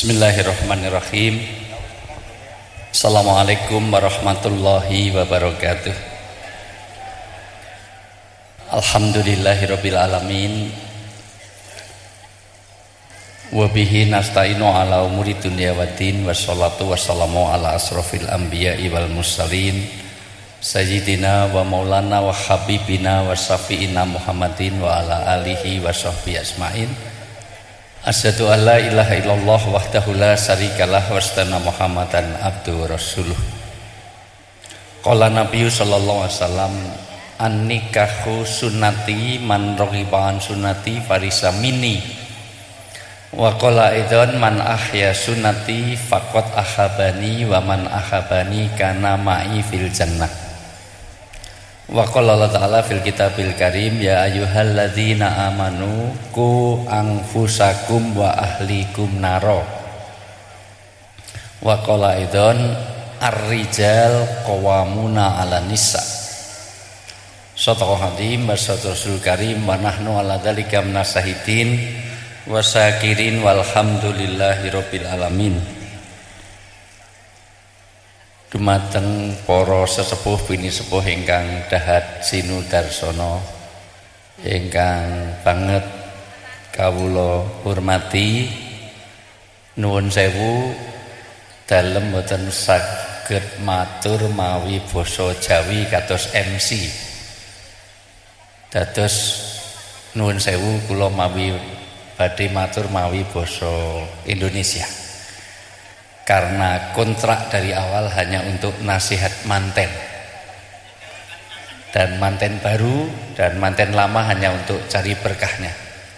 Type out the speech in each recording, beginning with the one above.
Bismillahirrahmanirrahim. Assalamualaikum warahmatullahi wabarakatuh. Alhamdulillahirabbil alamin. Wa bihi nasta'inu ala umuri dunya waddin, wassalatu wassalamu ala asrofil anbiya'i wal mursalin sayyidina wa maulana wa habibina wa syafi'ina Muhammadin wa ala alihi wa sahbihi asma'in. Asyhadu an la ilaha illallah wahdahu la syarikalah wa asyhadu Muhammadan abduhu rasuluh. Qala Nabi sallallahu alaihi wasallam, an-nikahu sunnati man raghiba an sunnati farisa minni. Wa qala aidan man ahya sunnati faqad ahabani wa man ahabani kana ma'i fil jannah. Wa qala Allah ta'ala fil kitabil karim, ya ayyuhalladzina amanu qu anfusakum wa ahlikum naro. Wa qala aidan ar-rijal qawwamuna 'alan nisa. Shadaqal hadim wa sadaqal karim wa nahnu 'ala dzalika minasahidin wa syakirin walhamdulillahirabbil alamin. Dumateng para sesepuh bini sepuh ingkang dahat sinudarsono, ingkang banget kawula hormati, nuwun sewu dalem boten saged matur mawi basa Jawi kados MC. Dados nuwun sewu kula mawi badhe matur mawi basa Indonesia. Karena kontrak dari awal hanya untuk nasihat manten, dan manten baru dan manten lama hanya untuk cari berkahnya.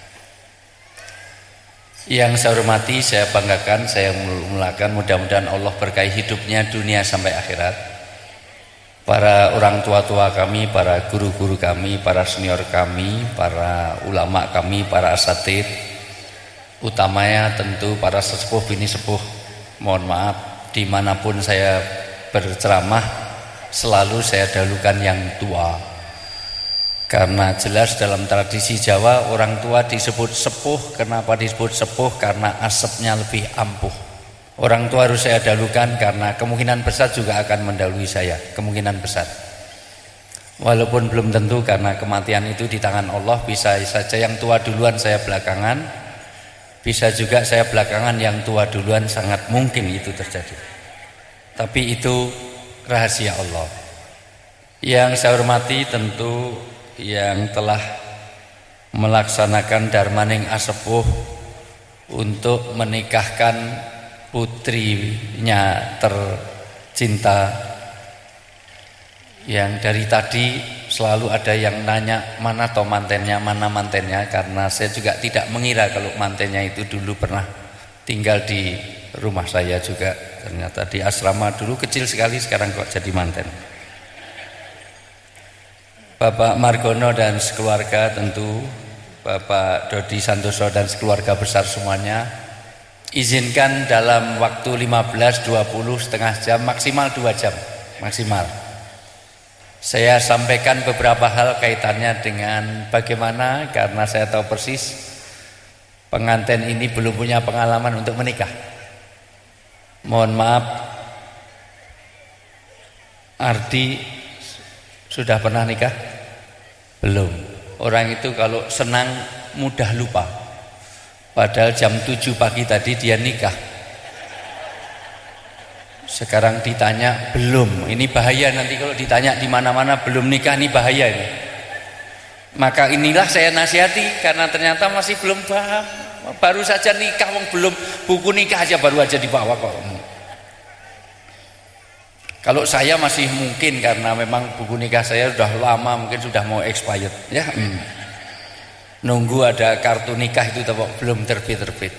Yang saya hormati, saya banggakan, saya mulakan, mudah-mudahan Allah berkahi hidupnya dunia sampai akhirat. Para orang tua-tua kami, para guru-guru kami, para senior kami, para ulama kami, para asatid, utamanya tentu para sesepuh bini sepuh. Mohon maaf, dimanapun saya berceramah selalu saya dahulukan yang tua, karena jelas dalam tradisi Jawa orang tua disebut sepuh. Kenapa disebut sepuh? Karena asapnya lebih ampuh. Orang tua harus saya dahulukan karena kemungkinan besar juga akan mendahului saya, kemungkinan besar. Walaupun belum tentu, karena kematian itu di tangan Allah. Bisa saja yang tua duluan, saya belakangan. Bisa juga saya belakangan, yang tua duluan, sangat mungkin itu terjadi. Tapi itu rahasia Allah. Yang saya hormati tentu yang telah melaksanakan darmaning asepuh untuk menikahkan putrinya tercinta, yang dari tadi selalu ada yang nanya mana toh mantennya, mana mantennya, karena saya juga tidak mengira kalau mantennya itu dulu pernah tinggal di rumah saya juga. Ternyata di asrama dulu kecil sekali, sekarang kok jadi manten. Bapak Margono dan sekeluarga, tentu Bapak Dodi Santoso dan sekeluarga besar semuanya, izinkan dalam waktu 15-20 setengah jam, maksimal 2 jam maksimal, saya sampaikan beberapa hal kaitannya dengan bagaimana, karena saya tahu persis pengantin ini belum punya pengalaman untuk menikah. Mohon maaf, Ardi sudah pernah nikah? Belum. Orang itu kalau senang mudah lupa. Padahal jam 7 pagi tadi dia nikah. Sekarang ditanya belum, ini bahaya nanti kalau ditanya di mana-mana belum nikah, ini bahaya ini. Maka inilah saya nasihati, karena ternyata masih belum paham. Baru saja nikah, belum buku nikah aja baru aja dibawa kok. Kalau saya masih mungkin, karena memang buku nikah saya sudah lama, mungkin sudah mau expired ya. Nunggu ada kartu nikah itu belum terbit-terbit.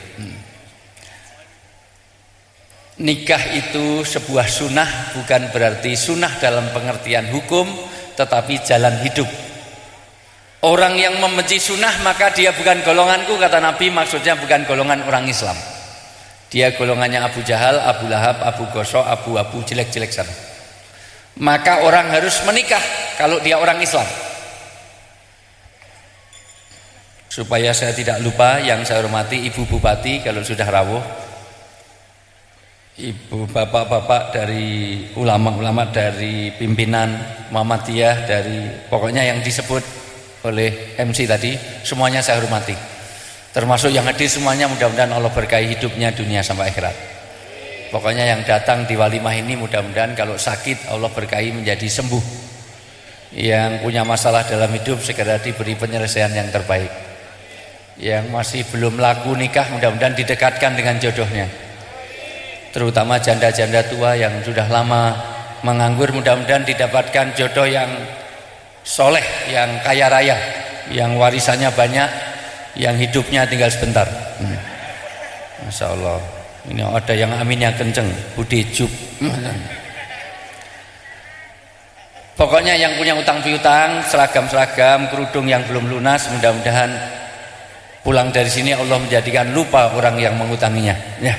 Nikah itu sebuah sunnah, bukan berarti sunnah dalam pengertian hukum, tetapi jalan hidup. Orang yang membenci sunnah maka dia bukan golonganku, kata Nabi. Maksudnya bukan golongan orang Islam. Dia golongannya Abu Jahal, Abu Lahab, Abu Gosok, Abu jelek-jelek sana. Maka orang harus menikah kalau dia orang Islam. Supaya saya tidak lupa, yang saya hormati Ibu Bupati, kalau sudah rawuh, ibu, bapak-bapak dari ulama-ulama, dari pimpinan Muhammadiyah, dari pokoknya yang disebut oleh MC tadi, semuanya saya hormati. Termasuk yang hadir semuanya, mudah-mudahan Allah berkahi hidupnya dunia sampai akhirat. Pokoknya yang datang di walimah ini mudah-mudahan kalau sakit Allah berkahi menjadi sembuh. Yang punya masalah dalam hidup segera diberi penyelesaian yang terbaik. Yang masih belum laku nikah mudah-mudahan didekatkan dengan jodohnya. Terutama janda-janda tua yang sudah lama menganggur mudah-mudahan didapatkan jodoh yang soleh, yang kaya raya, yang warisannya banyak, yang hidupnya tinggal sebentar. Masya Allah. Ini ada yang aminnya kenceng, budejuk. Pokoknya yang punya utang piutang, seragam-seragam, kerudung yang belum lunas, mudah-mudahan pulang dari sini Allah menjadikan lupa orang yang mengutanginya. Ya.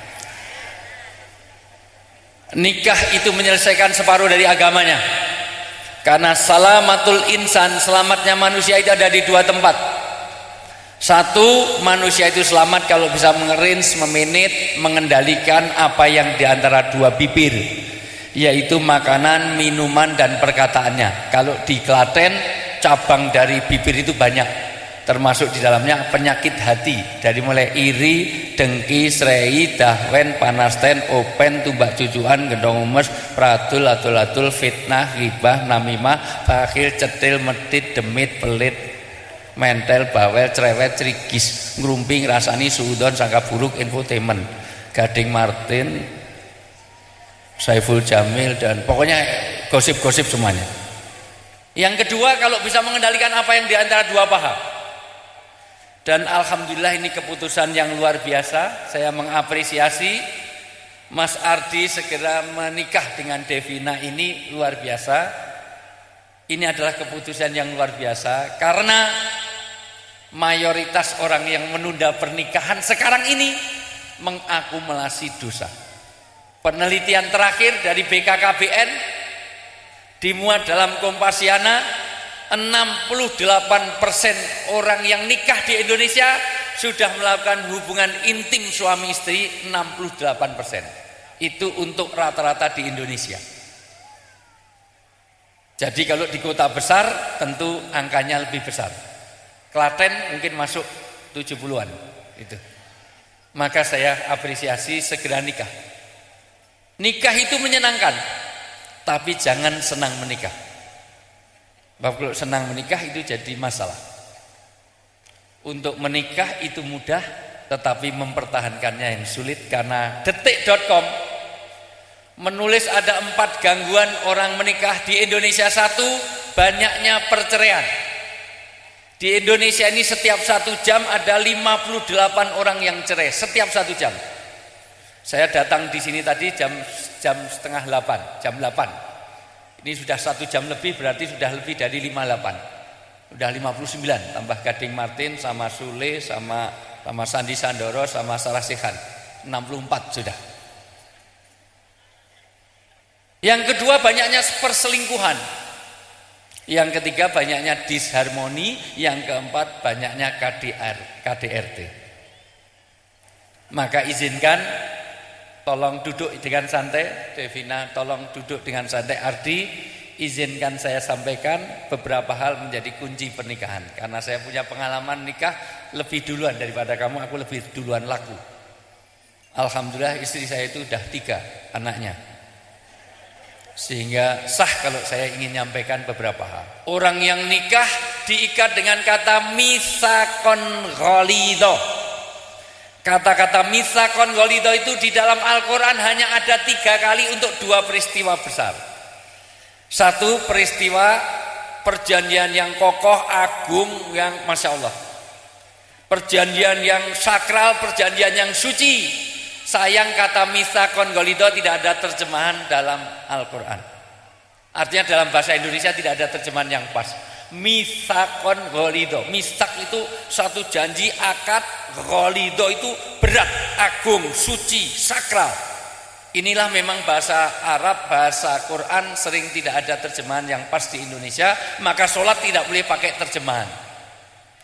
Nikah itu menyelesaikan separuh dari agamanya. Karena salamatul insan, selamatnya manusia itu ada di dua tempat. Satu, manusia itu selamat kalau bisa mengerins, memanage, mengendalikan apa yang di antara dua bibir, yaitu makanan, minuman, dan perkataannya. Kalau di Klaten, cabang dari bibir itu banyak, termasuk di dalamnya penyakit hati, dari mulai iri, dengki, serei, dahwen, panasten, open, tumbak cucuan, gendong umes, pradul, atul-atul, fitnah, ghibah, namimah, bakhil, cetil, medit, demit, pelit, mentel, bawel, cerewet, cerigis, ngrumping, rasani, suudon, sangka buruk, infotainment, Gading Martin, Saiful Jamil, dan pokoknya gosip-gosip semuanya. Yang kedua, kalau bisa mengendalikan apa yang diantara dua paha. Dan alhamdulillah ini keputusan yang luar biasa. Saya mengapresiasi Mas Ardi segera menikah dengan Devina, ini luar biasa. Ini adalah keputusan yang luar biasa karena mayoritas orang yang menunda pernikahan sekarang ini mengakumulasi dosa. Penelitian terakhir dari BKKBN dimuat dalam Kompasiana, 68% orang yang nikah di Indonesia sudah melakukan hubungan intim suami istri, 68%. Itu untuk rata-rata di Indonesia. Jadi kalau di kota besar tentu angkanya lebih besar. Klaten mungkin masuk 70-an itu. Maka saya apresiasi segera nikah. Nikah itu menyenangkan, tapi jangan senang menikah. Sebab kalau senang menikah itu jadi masalah. Untuk menikah itu mudah, tetapi mempertahankannya yang sulit. Karena detik.com menulis ada 4 gangguan orang menikah di Indonesia. 1, banyaknya perceraian. Di Indonesia ini setiap 1 jam ada 58 orang yang cerai, setiap 1 jam. Saya datang di sini tadi jam setengah 8, jam 8. Ini sudah 1 jam lebih, berarti sudah lebih dari 58. Sudah 59 tambah Gading Martin sama Sule sama Sandi Sandoro sama Sarah Sekhan. 64 sudah. Yang kedua, banyaknya perselingkuhan. Yang ketiga, banyaknya disharmoni. Yang keempat, banyaknya KDRT. Maka izinkan, tolong duduk dengan santai. Devina, tolong duduk dengan santai. Ardi, izinkan saya sampaikan beberapa hal menjadi kunci pernikahan. Karena saya punya pengalaman nikah lebih duluan daripada kamu, aku lebih duluan laku. Alhamdulillah istri saya itu udah 3 anaknya. Sehingga sah kalau saya ingin nyampaikan beberapa hal. Orang yang nikah diikat dengan kata misakon ghalidho. Kata-kata misakon ghalidho itu di dalam Al-Quran hanya ada 3 kali untuk 2 peristiwa besar. 1, peristiwa perjanjian yang kokoh, agung, yang Masya Allah. Perjanjian yang sakral, perjanjian yang suci. Sayang kata misakon ghalidho tidak ada terjemahan dalam Al-Quran. Artinya dalam bahasa Indonesia tidak ada terjemahan yang pas. Misakon ghalidho. Misak itu satu janji, akad. Ghalidho itu berat, agung, suci, sakral. Inilah memang bahasa Arab, bahasa Quran sering tidak ada terjemahan yang pas di Indonesia. Maka sholat tidak boleh pakai terjemahan.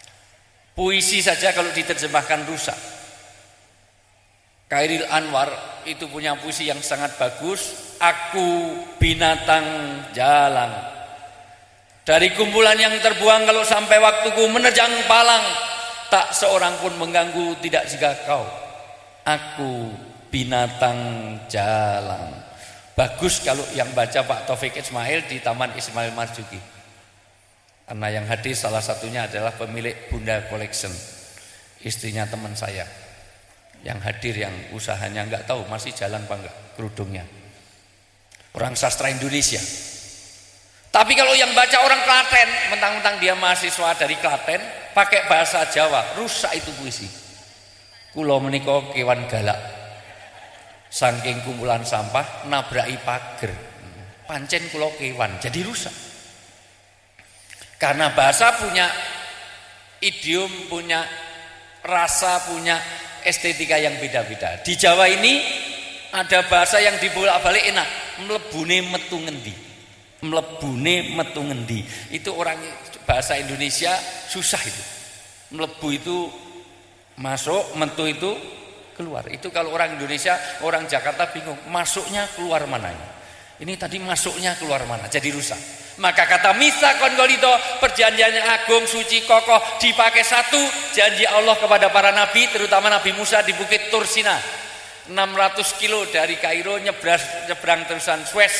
Puisi saja kalau diterjemahkan rusak. Khairil Anwar itu punya puisi yang sangat bagus. Aku binatang jalang, dari kumpulan yang terbuang kalau sampai waktuku menerjang palang, tak seorang pun mengganggu tidak jika kau. Aku binatang jalang. Bagus kalau yang baca Pak Taufik Ismail di Taman Ismail Marzuki. Karena yang hadir salah satunya adalah pemilik Bunda Collection, istrinya teman saya. Yang hadir yang usahanya nggak tahu masih jalan apa enggak kerudungnya. Orang sastra Indonesia. Tapi kalau yang baca orang Klaten, mentang-mentang dia mahasiswa dari Klaten, pakai bahasa Jawa, rusak itu puisi. Kula menika kewan galak, saking kumpulan sampah nabraki pager. Pancen kula kewan, jadi rusak. Karena bahasa punya idiom, punya rasa, punya estetika yang beda-beda. Di Jawa ini ada bahasa yang dibolak-balik enak, mlebune metu ngendi. Mlebune metu ngendi. Itu orang bahasa Indonesia susah itu. Mlebu itu masuk, metu itu keluar. Itu kalau orang Indonesia, orang Jakarta bingung, masuknya keluar mana ini? Ini tadi masuknya keluar mana? Jadi rusak. Maka kata Mitsaqon Ghalidha, perjanjian agung, suci, kokoh, dipakai satu, janji Allah kepada para nabi, terutama Nabi Musa di Bukit Tur Sina. 600 kilo dari Kairo nyebrang terusan Suez.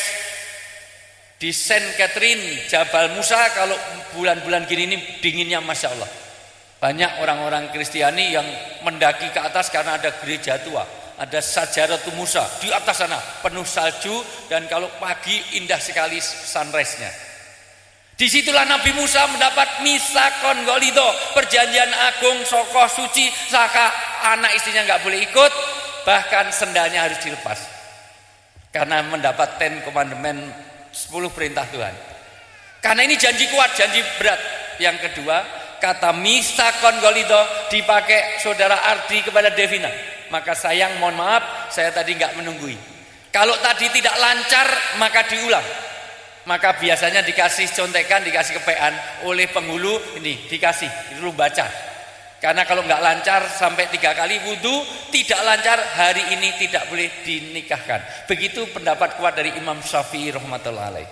Di Saint Catherine, Jabal Musa, kalau bulan-bulan gini ini dinginnya Masya Allah. Banyak orang-orang Kristiani yang mendaki ke atas karena ada gereja tua. Ada Sajaratu Musa di atas sana, penuh salju, dan kalau pagi indah sekali sunrise-nya. Disitulah Nabi Musa mendapat Mitsaqon Ghalidha, perjanjian agung, sokoh, suci, saka anak istrinya nggak boleh ikut, bahkan sendalnya harus dilepas. Karena mendapat 10 commandment, 10 perintah Tuhan. Karena ini janji kuat, janji berat. Yang kedua, kata Mitsaqon Ghalidha dipakai saudara Ardi kepada Devina. Maka sayang, mohon maaf, saya tadi nggak menunggui. Kalau tadi tidak lancar, maka diulang. Maka biasanya dikasih contekan, dikasih kepean oleh penghulu, ini dikasih, dulu baca. Karena kalau nggak lancar sampai 3 kali wudu, tidak lancar, hari ini tidak boleh dinikahkan. Begitu pendapat kuat dari Imam Syafi'i rahmatullah alaih.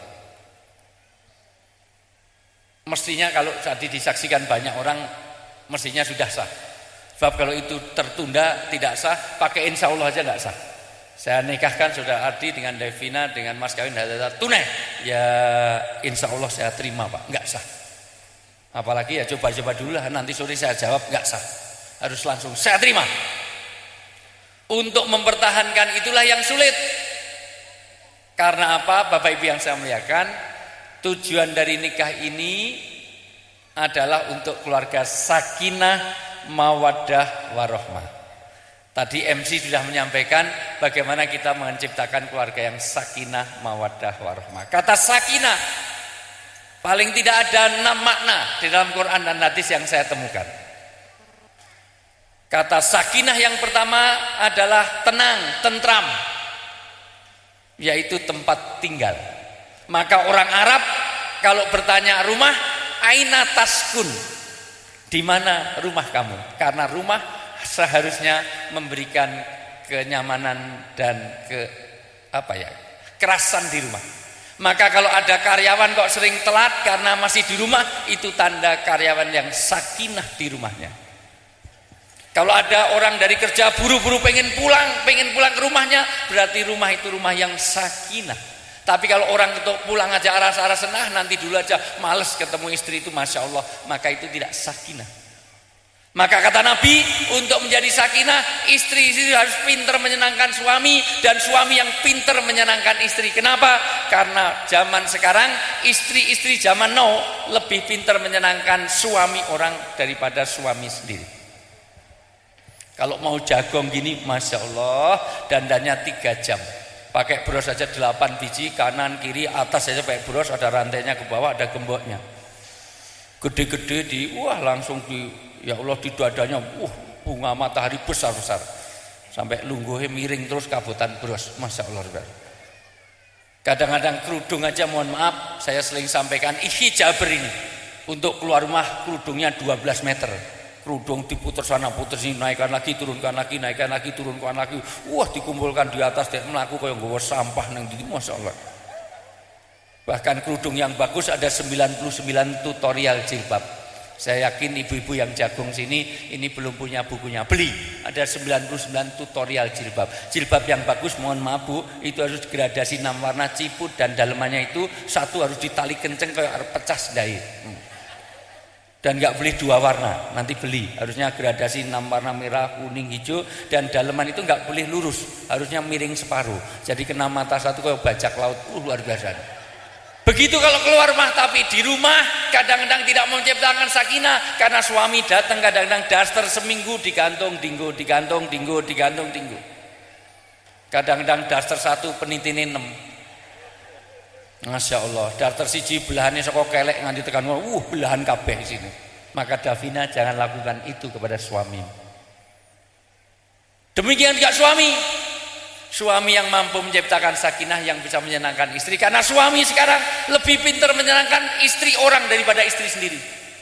Mestinya kalau tadi disaksikan banyak orang, mestinya sudah sah. Sebab kalau itu tertunda tidak sah, pakai insya Allah aja nggak sah. Saya nikahkan saudara Ardi dengan Devina dengan mas kawin tunai, ya insya Allah saya terima Pak, nggak sah. Apalagi ya coba-coba dulu lah, nanti sore saya jawab nggak sah. Harus langsung saya terima. Untuk mempertahankan itulah yang sulit. Karena apa, Bapak Ibu yang saya muliakan, tujuan dari nikah ini adalah untuk keluarga sakinah, mawaddah, warohmah. Tadi MC sudah menyampaikan bagaimana kita menciptakan keluarga yang sakinah, mawaddah, warohmah. Kata sakinah paling tidak ada 6 makna di dalam Quran dan hadis yang saya temukan. Kata sakinah yang pertama adalah tenang, tentram, yaitu tempat tinggal. Maka orang Arab kalau bertanya rumah, aina taskun, di mana rumah kamu? Karena rumah seharusnya memberikan kenyamanan dan kerasan di rumah. Maka kalau ada karyawan kok sering telat karena masih di rumah, itu tanda karyawan yang sakinah di rumahnya. Kalau ada orang dari kerja buru-buru pengen pulang ke rumahnya, berarti rumah itu rumah yang sakinah. Tapi kalau orang itu pulang aja aras-aras senah, nanti dulu aja males ketemu istri, itu Masya Allah, maka itu tidak sakinah. Maka kata Nabi, untuk menjadi sakinah, istri harus pintar menyenangkan suami, dan suami yang pintar menyenangkan istri. Kenapa? Karena zaman sekarang, istri-istri zaman now lebih pintar menyenangkan suami orang daripada suami sendiri. Kalau mau jagong gini, Masya Allah, dandannya 3 jam. Pakai bros saja 8 biji, kanan kiri atas saja pakai bros, ada rantainya ke bawah, ada gemboknya. Gede-gede langsung ya Allah di dadanya, bunga matahari besar-besar. Sampai lungguhnya miring terus kabutan bros, Masya Allah. Kadang-kadang kerudung aja, mohon maaf, saya sering sampaikan hijabr ini. Untuk keluar rumah kerudungnya 12 meter. kerudung diputer sana puter sini, naikkan lagi turunkan lagi, naikkan lagi turunkan lagi, wah dikumpulkan di atas dek melaku kaya nggawa sampah nang ndi, masyaallah. Bahkan kerudung yang bagus ada 99 tutorial jilbab. Saya yakin ibu-ibu yang jagung sini ini belum punya bukunya, beli, ada 99 tutorial jilbab. Jilbab yang bagus, mohon maaf Bu, itu harus gradasi 6 warna ciput, dan dalemannya itu satu harus ditali kenceng kayak harus pecah sedai. Dan nggak boleh 2 warna, nanti beli, harusnya gradasi 6 warna, merah, kuning, hijau, dan daleman itu nggak boleh lurus, harusnya miring separuh, jadi kena mata satu kayak bajak laut, luar biasa. Begitu kalau keluar rumah, tapi di rumah kadang-kadang tidak menciptakan sakinah karena suami datang, kadang-kadang daster seminggu digantung dinggo, digantung dinggo, digantung dinggo. Kadang-kadang daster 1 penitine 6. Masya Allah, daster siji belahannya saka kelek nganti tekan belahan kabeh sini. Maka Davina jangan lakukan itu kepada suami. Demikian juga suami yang mampu menciptakan sakinah yang bisa menyenangkan istri, karena suami sekarang lebih pintar menyenangkan istri orang daripada istri sendiri.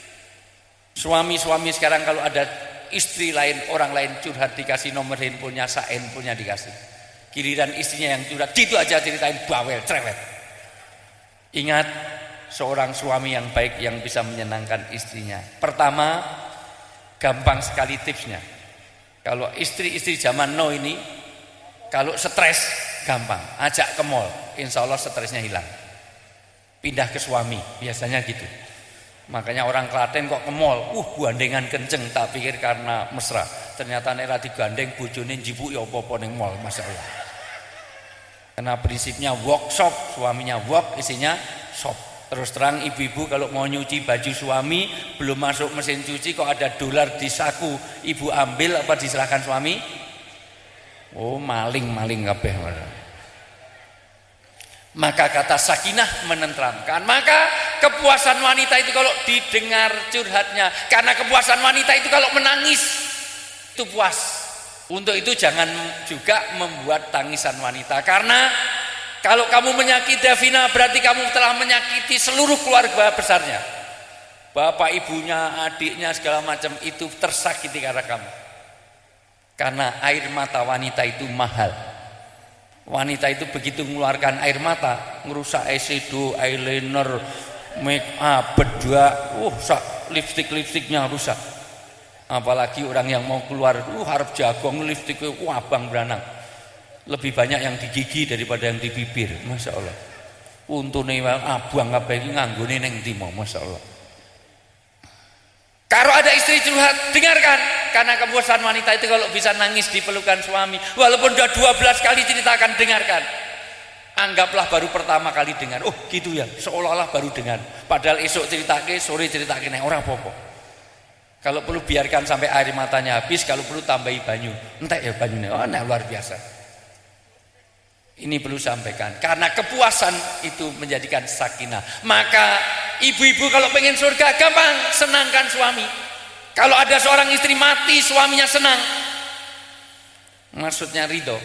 Suami sekarang kalau ada istri lain, orang lain curhat dikasih nomor handphonenya, handphonenya dikasih. Giliran istrinya yang curhat, gitu aja ceritain, bawel, cerewet. Ingat, seorang suami yang baik yang bisa menyenangkan istrinya. Pertama, gampang sekali tipsnya. Kalau istri-istri zaman now ini, kalau stres gampang, ajak ke mall, insya Allah stresnya hilang. Pindah ke suami, biasanya gitu. Makanya orang Klaten kok ke mall, gandengan kenceng, tak pikir karena mesra. Ternyata nek ra digandeng bojone njibuk ya apa-apa ning mall, masyaallah. Karena prinsipnya workshop, suaminya work, isinya shop. Terus terang ibu-ibu kalau mau nyuci baju suami, belum masuk mesin cuci kok ada dolar di saku, ibu ambil apa diserahkan suami? Maling kabeh. Maka kata sakinah menenteramkan. Maka kepuasan wanita itu kalau didengar curhatnya, karena kepuasan wanita itu kalau menangis itu puas. Untuk itu jangan juga membuat tangisan wanita, karena kalau kamu menyakiti Davina berarti kamu telah menyakiti seluruh keluarga besarnya. Bapak, ibunya, adiknya, segala macam itu tersakiti karena kamu. Karena air mata wanita itu mahal. Wanita itu begitu mengeluarkan air mata, ngerusak eyeshadow, eyeliner, make up, bedak, lipstiknya rusak. Apalagi orang yang mau keluar, harap jagong lipstiknya, abang beranang. Lebih banyak yang di gigi daripada yang di bibir, masya Allah. Untune abang kabeh iki nganggone ning ndi mau, masya Allah. Kalau ada istri curhat, dengarkan, karena kepuasan wanita itu kalau bisa nangis di pelukan suami, walaupun sudah 12 kali ceritakan, dengarkan. Anggaplah baru pertama kali dengar, gitu ya, seolah-olah baru dengar. Padahal esok ceritake, sore ceritake, orang apa-apa. Kalau perlu biarkan sampai air matanya habis, kalau perlu tambahi banyu, entek ya banyunya, luar biasa. Ini perlu sampaikan, karena kepuasan itu menjadikan sakinah. Maka ibu-ibu kalau pengen surga gampang, senangkan suami. Kalau ada seorang istri mati suaminya senang, maksudnya ridho,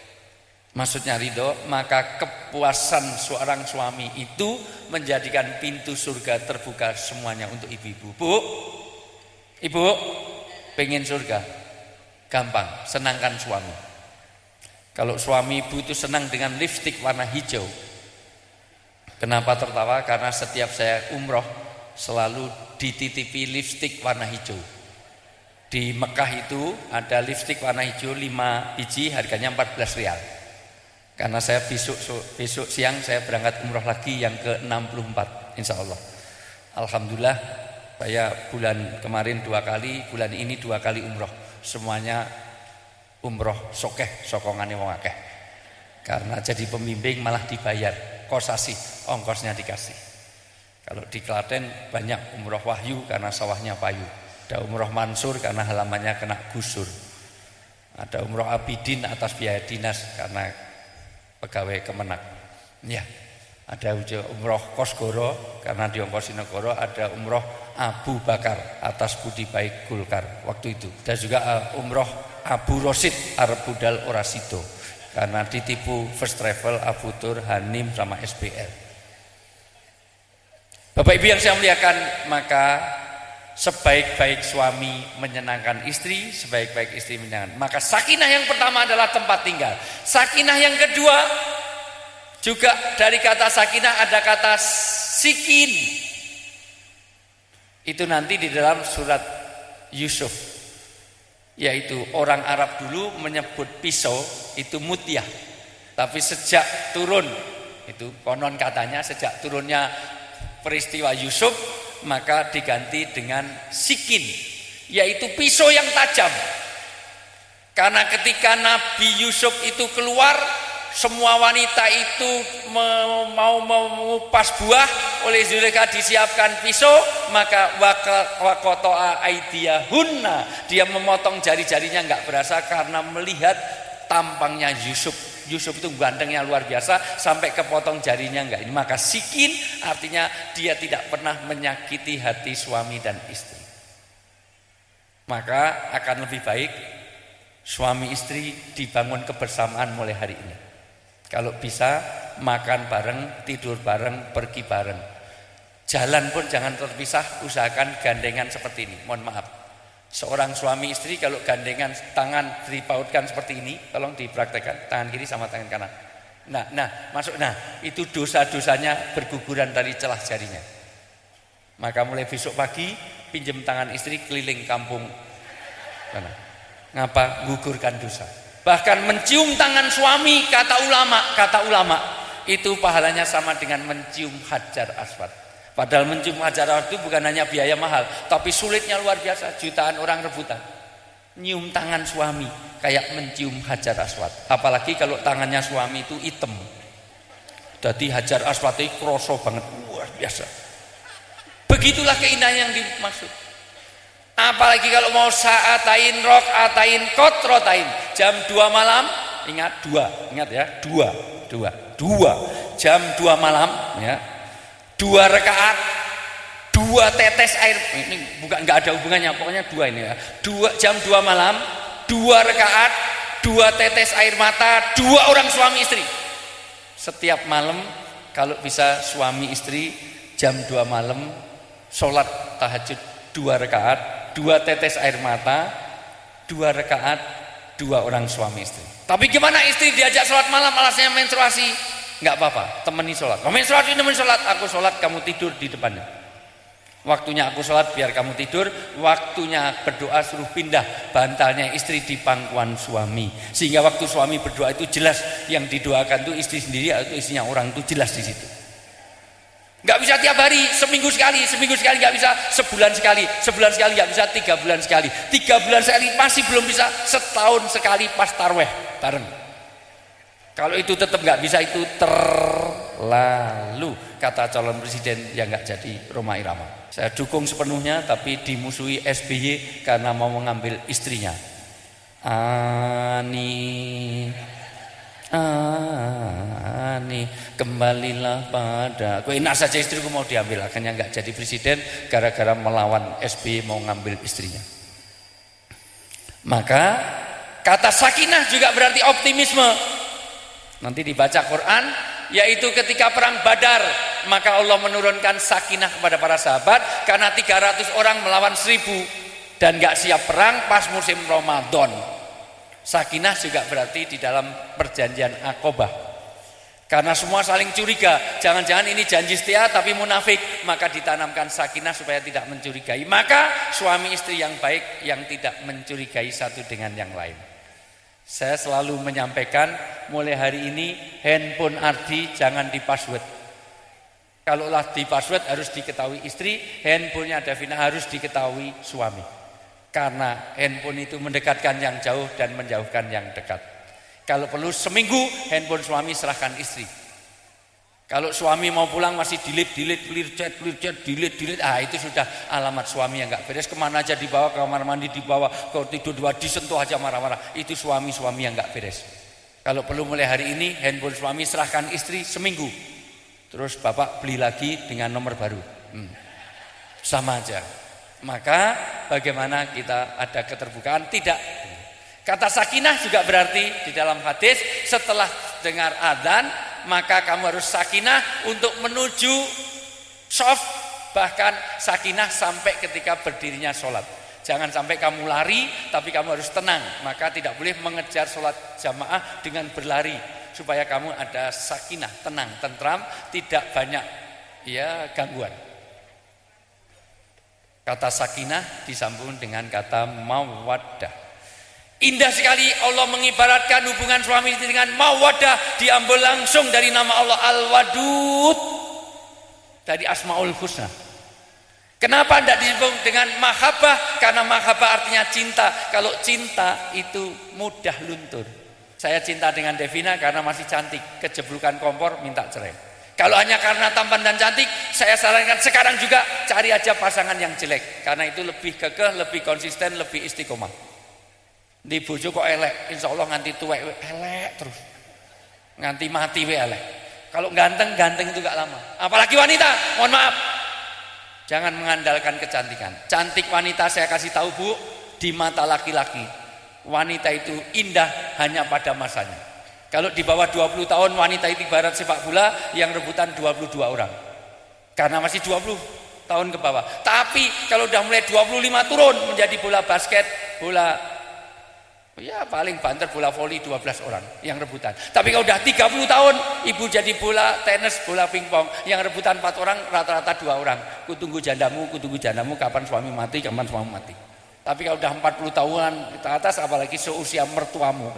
maka kepuasan seorang suami itu menjadikan pintu surga terbuka semuanya untuk ibu-ibu. Ibu pengen surga gampang, senangkan suami. Kalau suami ibu itu senang dengan lipstik warna hijau. Kenapa tertawa? Karena setiap saya umroh selalu dititipi lipstik warna hijau. Di Mekah itu ada lipstik warna hijau 5 biji, harganya 14 rial. Karena saya besok siang saya berangkat umroh lagi yang ke-64 insya Allah. Alhamdulillah saya bulan kemarin 2 kali, bulan ini 2 kali umroh. Semuanya umroh sokeh, sokongane wong akeh. Karena jadi pembimbing malah dibayar, kosasi, ongkosnya dikasih. Kalau di Klaten banyak umroh wahyu karena sawahnya payu. Ada umroh mansur karena halamannya kena gusur. Ada umroh abidin atas biaya dinas karena pegawai Kemenak. Ya, ada umroh Kosgoro karena diongkosi negara. Ada umroh Abu Bakar atas budi baik Golkar waktu itu. Dan juga umroh Abu Rosid Arab Budal Orasido karena ditipu First Travel, Abu Tur, Hanim sama SBL. Bapak Ibu yang saya muliakan, maka sebaik-baik suami menyenangkan istri, sebaik-baik istri menyenangkan. Maka sakinah yang pertama adalah tempat tinggal. Sakinah yang kedua juga dari kata sakinah ada kata sikin. Itu nanti di dalam surat Yusuf. Yaitu orang Arab dulu menyebut pisau itu mutyah. Tapi sejak turun, itu konon katanya sejak turunnya peristiwa Yusuf, maka diganti dengan sikin, yaitu pisau yang tajam. Karena ketika Nabi Yusuf itu keluar, semua wanita itu mau mengupas buah, oleh Zulaikha disiapkan pisau, maka waqata'a aydiyahunna, dia memotong jari-jarinya enggak berasa karena melihat tampangnya Yusuf. Yusuf itu gantengnya luar biasa sampai kepotong jarinya enggak. Ini maka sikin artinya dia tidak pernah menyakiti hati suami dan istri. Maka akan lebih baik suami istri dibangun kebersamaan mulai hari ini. Kalau bisa makan bareng, tidur bareng, pergi bareng. Jalan pun jangan terpisah, usahakan gandengan seperti ini. Mohon maaf. Seorang suami istri kalau gandengan tangan dipautkan seperti ini, tolong dipraktekkan tangan kiri sama tangan kanan. Nah, itu dosa-dosanya berguguran dari celah jarinya. Maka mulai besok pagi pinjam tangan istri keliling kampung. Ngapa? Gugurkan dosa. Bahkan mencium tangan suami kata ulama itu pahalanya sama dengan mencium Hajar Aswad. Padahal mencium Hajar Aswad itu bukan hanya biaya mahal, tapi sulitnya luar biasa, jutaan orang rebutan. Nyium tangan suami kayak mencium Hajar Aswad. Apalagi kalau tangannya suami itu hitam. Jadi Hajar Aswad itu kroso banget, luar biasa. Begitulah keindahan yang dimaksud. Apalagi kalau mau sa'atain, rok'atain, kotrotain, jam 2 malam, ingat ya, 2 jam 2 malam ya. 2 rakaat, 2 tetes air, ini bukan enggak ada hubungannya, pokoknya 2 ini ya. 2 jam 2 malam, 2 rakaat, 2 tetes air mata, 2 orang suami istri. Setiap malam kalau bisa suami istri jam 2 malam sholat tahajud 2 rakaat, 2 tetes air mata, 2 rakaat, 2 orang suami istri. Tapi gimana istri diajak sholat malam alasannya menstruasi? Enggak apa-apa, temani sholat. Kamu menstruasi, temen sholat, aku sholat, kamu tidur di depannya. Waktunya aku sholat biar kamu tidur, waktunya berdoa suruh pindah bantalnya istri di pangkuan suami. Sehingga waktu suami berdoa itu jelas yang didoakan itu istri sendiri atau istrinya orang itu jelas di situ. Enggak bisa tiap hari, seminggu sekali enggak bisa, sebulan sekali enggak bisa, 3 bulan sekali. 3 bulan sekali masih belum bisa, setahun sekali pas tarweh bareng. Kalau itu tetap enggak bisa, itu terlalu, kata calon presiden yang enggak jadi Rhoma Irama. Saya dukung sepenuhnya, tapi dimusuhi SBY karena mau mengambil istrinya. Ani, kembalilah pada. Kok enak saja istriku mau diambil, akhirnya enggak jadi presiden gara-gara melawan SBY mau ngambil istrinya. Maka kata sakinah juga berarti optimisme. Nanti dibaca Quran, yaitu ketika perang Badar, maka Allah menurunkan sakinah kepada para sahabat karena 300 orang melawan 1000 dan gak siap perang pas musim Ramadan. Sakinah juga berarti di dalam perjanjian Aqobah. Karena semua saling curiga, jangan-jangan ini janji setia tapi munafik, maka ditanamkan sakinah supaya tidak mencurigai. Maka suami istri yang baik yang tidak mencurigai satu dengan yang lain. Saya selalu menyampaikan mulai hari ini handphone Ardi jangan di-password. Kalaulah di-password harus diketahui istri, handphonenya Davina harus diketahui suami. Karena handphone itu mendekatkan yang jauh dan menjauhkan yang dekat. Kalau perlu seminggu handphone suami serahkan istri. Kalau suami mau pulang masih delete, clear chat, delete, itu sudah alamat suami yang enggak beres. Kemana aja dibawa, ke kamar mandi dibawa, kalau tidur dua disentuh aja marah-marah. Itu suami yang enggak beres. Kalau perlu mulai hari ini handphone suami serahkan istri seminggu. Terus bapak beli lagi dengan nomor baru. Sama aja. Maka bagaimana kita ada keterbukaan? Tidak. Kata sakinah juga berarti di dalam hadis setelah dengar adzan maka kamu harus sakinah untuk menuju shaf Bahkan sakinah sampai ketika berdirinya sholat. Jangan sampai kamu lari, tapi kamu harus tenang. Maka tidak boleh mengejar sholat jamaah dengan berlari, supaya kamu ada sakinah, tenang, tentram, tidak banyak gangguan. Kata sakinah disambung dengan kata mawaddah. Indah sekali Allah mengibaratkan hubungan suami istri dengan mawaddah, diambil langsung dari nama Allah Al-Wadud, dari Asmaul Husna. Kenapa tidak disebut dengan mahabbah? Karena mahabbah artinya cinta. Kalau cinta itu mudah luntur. Saya cinta dengan Devina karena masih cantik, kejeblukan kompor minta cerai. Kalau hanya karena tampan dan cantik, saya sarankan sekarang juga cari aja pasangan yang jelek, karena itu lebih kekeh, lebih konsisten, lebih istiqomah. Di bojo kok elek, insya Allah nganti tuwek elek terus, nganti mati elek. Kalau ganteng itu gak lama. Apalagi wanita, mohon maaf, jangan mengandalkan kecantikan. Cantik wanita saya kasih tahu Bu, di mata laki-laki wanita itu indah hanya pada masanya. Kalau di bawah 20 tahun wanita itu ibarat sepak bola yang rebutan 22 orang, karena masih 20 tahun ke bawah. Tapi kalau udah mulai 25 turun menjadi bola basket, bola paling banter bola voli 12 orang yang rebutan. Tapi kalau udah 30 tahun ibu jadi bola tenis, bola pingpong yang rebutan 4 orang, rata-rata 2 orang. Kutunggu jandamu kapan suami mati. Tapi kalau udah 40 tahunan ke atas, apalagi seusia mertuamu,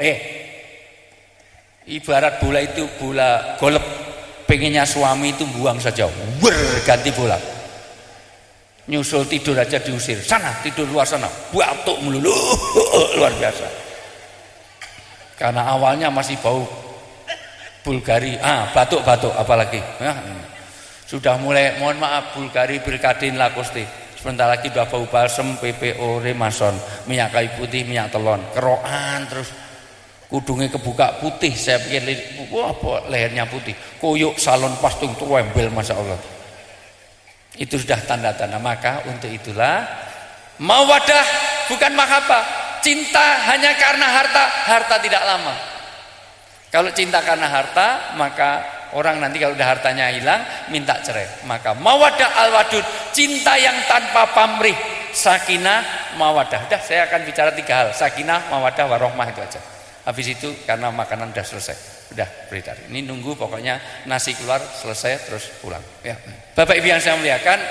ibarat bola itu bola golep, pengennya suami itu buang saja, ganti bola. Nyusul tidur aja diusir, sana tidur luar sana, batuk melulu, luar biasa. Karena awalnya masih bau Bulgari, batuk-batuk apalagi. Sudah mulai, mohon maaf, Bulgari, Bilkadin, Lakoste. Sebentar lagi udah bau balsem, PPO, Remason, minyak kayu putih, minyak telon, kerokan terus. Kudungnya kebuka putih, saya pikir lehernya putih. Koyok salon pastung tuwembel, Masya Allah. Itu sudah tanda-tanda. Maka untuk itulah mawaddah bukan mahabbah. Cinta hanya karena harta tidak lama. Kalau cinta karena harta, maka orang nanti kalau udah hartanya hilang minta cerai. Maka mawaddah al-wadud, cinta yang tanpa pamrih, sakinah, mawaddah. Udah, saya akan bicara 3 hal, sakinah, mawaddah, warohmah, itu aja. Habis itu karena makanan udah selesai, udah beredar. Ini nunggu pokoknya nasi keluar selesai terus pulang. Ya. Bapak Ibu yang saya muliakan,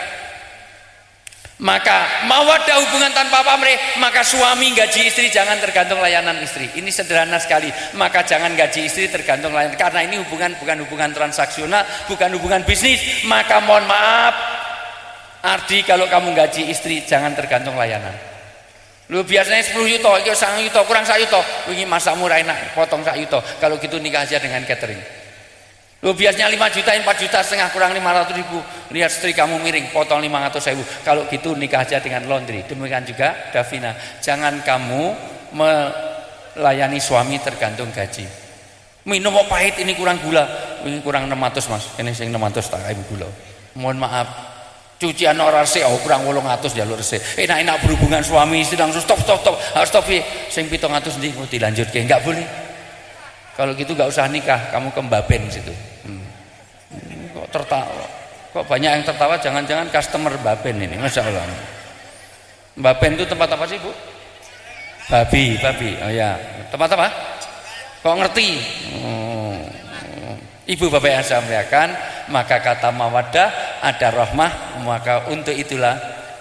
maka mawaddah hubungan tanpa pamrih, maka suami gaji istri jangan tergantung layanan istri. Ini sederhana sekali. Maka jangan gaji istri tergantung layanan, karena ini hubungan bukan hubungan transaksional, bukan hubungan bisnis. Maka mohon maaf Ardi, kalau kamu gaji istri jangan tergantung layanan. Lu biasanya 10 yuto, iki 1 yuto, kurang 1 yuto. Wingi masakmu ra enak, potong 1 yuto. Kalau gitu nikah aja dengan catering. Lu biasanya 5 juta, 4 juta setengah, kurang 500 ribu. Lihat istri kamu miring, potong 500 ribu. Kalau gitu nikah aja dengan laundry. Demikian juga Davina, jangan kamu melayani suami tergantung gaji. Minum kok pahit, ini kurang gula, ini kurang 600 mas, ini sing 600 tak ibu gula. Mohon maaf, cucian ora resik, kurang 800 jalur resik. Enak-enak berhubungan suami istri langsung stop, harus stop ya. Sing 700 ndi mau dilanjutke, enggak boleh. Kalau gitu enggak usah nikah, kamu ke Mbaben situ. Kok tertawa? Kok banyak yang tertawa? Jangan-jangan customer Mbaben ini, Masya Allah. Mbaben itu tempat apa sih Bu? Babi. Oh ya, tempat apa? Kok ngerti? Ibu bapak yang saya muliakan, maka kata mawaddah ada rahmah, maka untuk itulah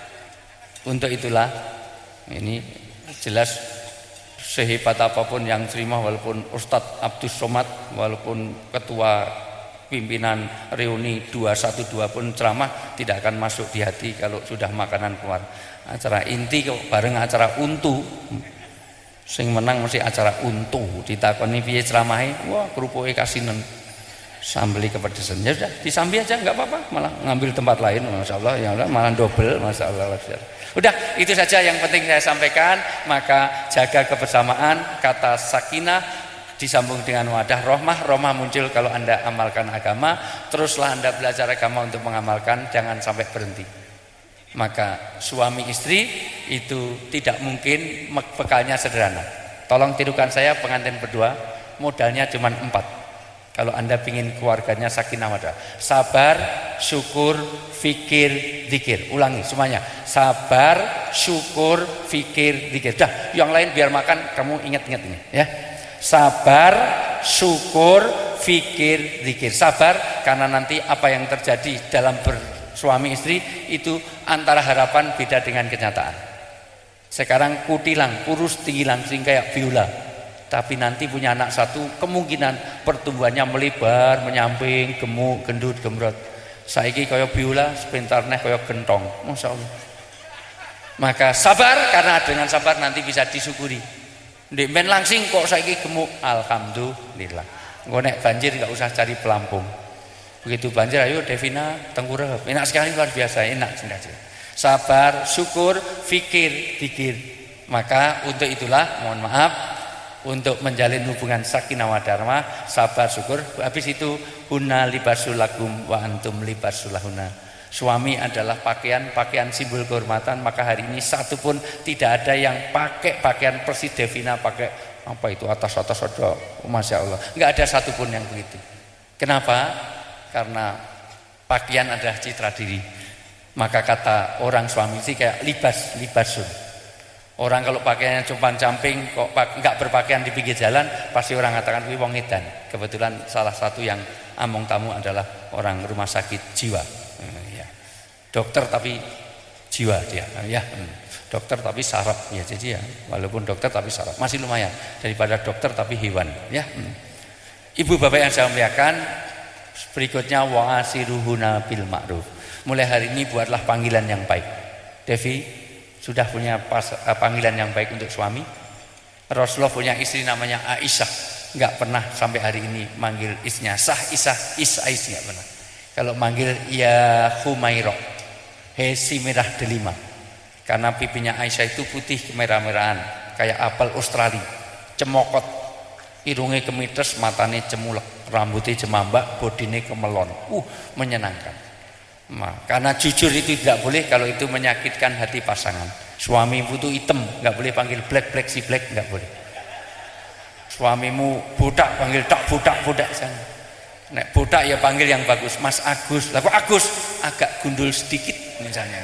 ini jelas sehebat apapun yang terima, walaupun Ustadz Abdus Somad, walaupun ketua pimpinan reuni 212 pun ceramah, tidak akan masuk di hati kalau sudah makanan keluar. Acara inti kok bareng acara untu, sing menang mesti acara untu. Ditakoni piye ceramahe, wah kerupuke kasinen, sambeli kepedesan. Ya sudah disambi aja, nggak apa-apa, malah ngambil tempat lain, Masya Allah, ya Allah, malah double, Masya Allah. Udah, itu saja yang penting saya sampaikan. Maka jaga kebersamaan, kata sakinah disambung dengan wadah rohmah muncul kalau Anda amalkan agama. Teruslah Anda belajar agama untuk mengamalkan, jangan sampai berhenti. Maka suami istri itu tidak mungkin bekalnya sederhana. Tolong tirukan saya pengantin berdua, modalnya cuma 4. Kalau Anda ingin keluarganya sakinah mawaddah, sabar, syukur, fikir, zikir. Ulangi semuanya. Sabar, syukur, fikir, zikir. Dah, yang lain biar makan kamu ingat-ingat ini ya. Sabar, syukur, fikir, zikir. Sabar karena nanti apa yang terjadi dalam bersuami istri itu antara harapan beda dengan kenyataan. Sekarang kutilang, kurus tinggi langsing kayak biola. Tapi nanti punya anak satu, kemungkinan pertumbuhannya melebar, menyamping, gemuk, gendut, gembrot. Saiki kaya biola, sebentar neh kaya gentong. Masya Allah. Maka sabar, karena dengan sabar nanti bisa disyukuri. Ndek men langsing kok saiki gemuk, alhamdulillah. Engko nek banjir enggak usah cari pelampung. Begitu banjir, ayo Devina tengkurap. Enak sekali, luar biasa, enak sekali. Sabar, syukur, fikir, zikir. Maka untuk itulah, mohon maaf, untuk menjalin hubungan sakinah mawaddah rahmah, sabar, syukur. Habis itu hunna libasul lakum wa antum libasul lahunna. Suami adalah pakaian simbol kehormatan. Maka hari ini satu pun tidak ada yang pakai pakaian persis Devina pakai apa itu atas ada, masya Allah. Enggak ada satu pun yang begitu. Kenapa? Karena pakaian adalah citra diri. Maka kata orang suami sih kayak libasun. Orang kalau pakaiannya compang-camping kok enggak berpakaian di pinggir jalan, pasti orang katakan kuwi wong edan. Kebetulan salah satu yang among tamu adalah orang rumah sakit jiwa. Ya. Dokter tapi jiwa dia. Ya. Dokter tapi saraf ya. Jadi ya, walaupun dokter tapi saraf masih lumayan daripada dokter tapi hewan. Ya. Ibu bapak yang saya muliakan, berikutnya wa'asiruhuna bil ma'ruf. Mulai hari ini buatlah panggilan yang baik. Devi sudah punya panggilan yang baik untuk suami. Rasulullah punya istri namanya Aisyah, enggak pernah sampai hari ini manggil istrinya Isah enggak pernah. Kalau manggil ya Humairah, he si merah delima. Karena pipinya Aisyah itu putih kemerah-merahan kayak apel Australia, cemokot, irungnya kemitres, matanya cemulek, rambutnya jemambak, bodine kemelon. Menyenangkan. Karena jujur itu tidak boleh kalau itu menyakitkan hati pasangan. Suamimu itu hitam, nggak boleh panggil black si black, nggak boleh. Suamimu budak, panggil tak budak sana. Nek budak ya panggil yang bagus, Mas Agus. Lah kok Agus agak gundul sedikit misalnya.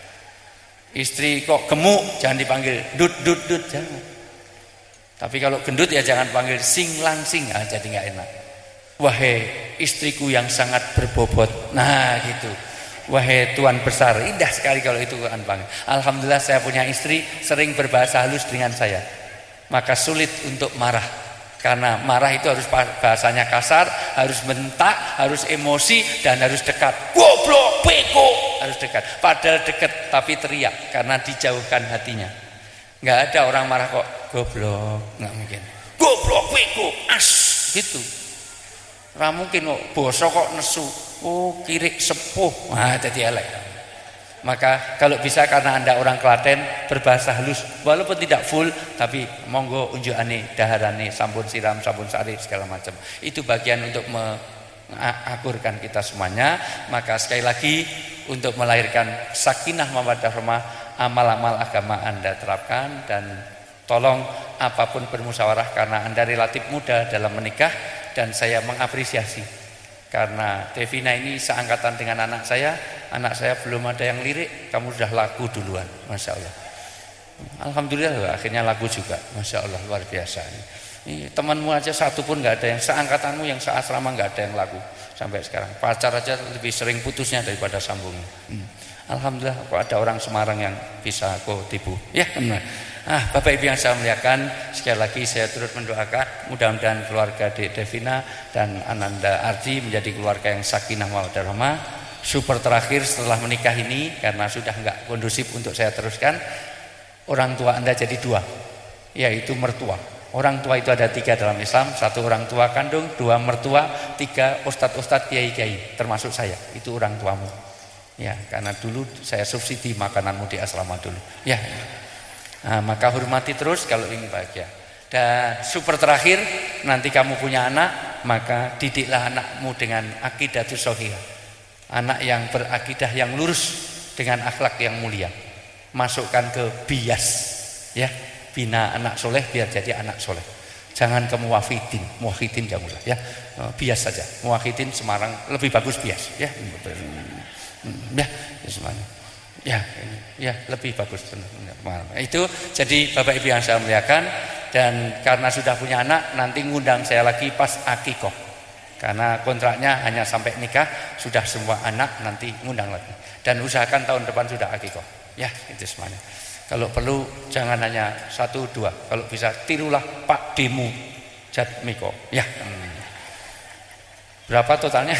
Istri kok gemuk, jangan dipanggil dut jangan. Tapi kalau gendut ya jangan panggil sing langsing, jadi nggak enak. Wahai istriku yang sangat berbobot. Nah gitu. Wahai tuan besar, indah sekali kalau itu kan bang. Alhamdulillah saya punya istri sering berbahasa halus dengan saya. Maka sulit untuk marah. Karena marah itu harus bahasanya kasar, harus bentak, harus emosi dan harus dekat. Goblok, bego, harus dekat. Padahal dekat tapi teriak karena dijauhkan hatinya. Enggak ada orang marah kok goblok, enggak mungkin. Goblok, bego, gitu. Ora mungkin kok basa kok nesu. Kirik sepuh. Jadi elek. Maka kalau bisa karena Anda orang Klaten berbahasa halus walaupun tidak full tapi monggo unjukane daharane sampun siram, sampun sari segala macam. Itu bagian untuk mengakurkan kita semuanya. Maka sekali lagi untuk melahirkan sakinah mawaddah rahmah, amal-amal agama Anda terapkan dan tolong apapun bermusyawarah karena Anda relatif muda dalam menikah. Dan saya mengapresiasi karena Devina ini seangkatan dengan anak saya belum ada yang lirik, kamu sudah laku duluan, masya Allah. Alhamdulillah akhirnya laku juga, masya Allah, luar biasa. Temanmu aja satu pun nggak ada yang seangkatanmu yang seasrama nggak ada yang laku sampai sekarang. Pacar aja lebih sering putusnya daripada sambungnya. Alhamdulillah kok ada orang Semarang yang bisa kok tipu. Ya, Bapak Ibu yang saya muliakan, sekali lagi saya turut mendoakan mudah-mudahan keluarga Devina dan Ananda Ardi menjadi keluarga yang sakinah mawaddah rahmah. Super terakhir setelah menikah ini karena sudah enggak kondusif untuk saya teruskan, orang tua Anda jadi dua, yaitu mertua. Orang tua itu ada 3 dalam Islam, 1 orang tua kandung, 2 mertua, 3 ustadz-ustadz, kiai-kiai, termasuk saya, itu orang tuamu. Ya, karena dulu saya subsidi makananmu di asrama dulu. Ya. Maka hormati terus kalau ingin bahagia. Dan super terakhir, nanti kamu punya anak, maka didiklah anakmu dengan aqidatus shahihah. Anak yang berakidah yang lurus dengan akhlak yang mulia. Masukkan ke bias, ya, bina anak soleh biar jadi anak soleh. Jangan ke muwahhidin jangan usah ya. Bias saja. Muwahhidin Semarang lebih bagus bias ya. Ya, semuanya. Ya, lebih bagus. Itu jadi Bapak Ibu yang saya muliakan, dan karena sudah punya anak nanti ngundang saya lagi pas akikoh. Karena kontraknya hanya sampai nikah, sudah semua anak nanti ngundang lagi. Dan usahakan tahun depan sudah akikoh. Ya, itu semuanya. Kalau perlu jangan hanya 1, 2. Kalau bisa tirulah Pak Demu Jatmiko. Ya. Berapa totalnya?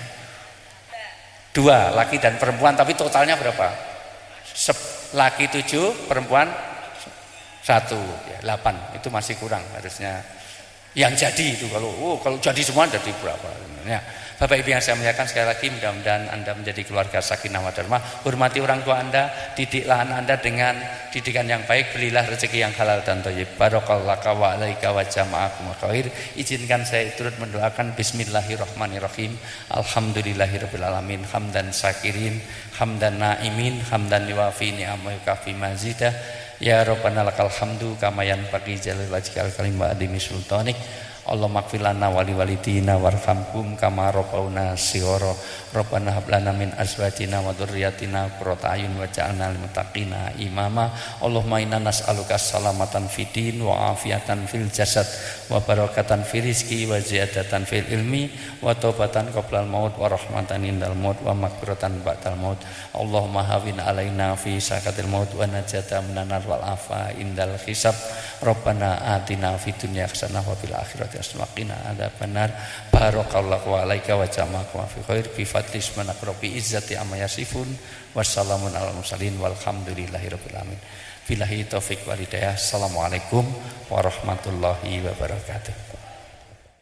2, laki dan perempuan, tapi totalnya berapa? Laki 7, perempuan 1, ya, 8. Itu masih kurang harusnya. Yang jadi itu kalau jadi semua jadi berapa? Ya. Bapak Ibu yang saya muliakan, sekali lagi mudah-mudahan Anda menjadi keluarga sakinah wadarmah. Hormati orang tua Anda, didiklah anak Anda dengan didikan yang baik, belilah rezeki yang halal dan thayyib. Barakallahu wa alaika wa jama'akum khair. Izinkan saya turut mendoakan bismillahirrahmanirrahim. Alhamdulillahirabbil alamin, hamdan syakirin, hamdan naimin, hamdan liwafi ni'amah kafi mazidah. Ya Rabbana lakal hamdu kama yanbaghi jalil wajhikal karim wa adimi sultanik. Allahumma ighfir lana wa li walidina warhamhum kama rabbauna shighara. Rabbana hab lana min azwajina wa dzurriyyatina qurrata a'yun waj'alna lil muttaqina imama. Allahumma inna nas'aluka salamatan fid din wa afiatan fil jasad wa barakatan fil rizqi wa ziyadatan fil ilmi wa taubatan qoblal maut wa rahmatan indal maut wa maghfiratan ba'dal maut. Allahumma hawin alaina fi sakatil maut wa najata minan nar wal afa indal hisab. Rabbana atina fid dunya hasanah wa fil akhirati hasanah wa qina adzabannar. Barakallahu alaika wa jama'akum fi khair bi fadli subhanaka rabbi izzati amma yasifun. Wassalamun alal mursalin walhamdulillahirabbil alamin. Billahi taufik wal hidayah. Assalamualaikum warahmatullahi wabarakatuh.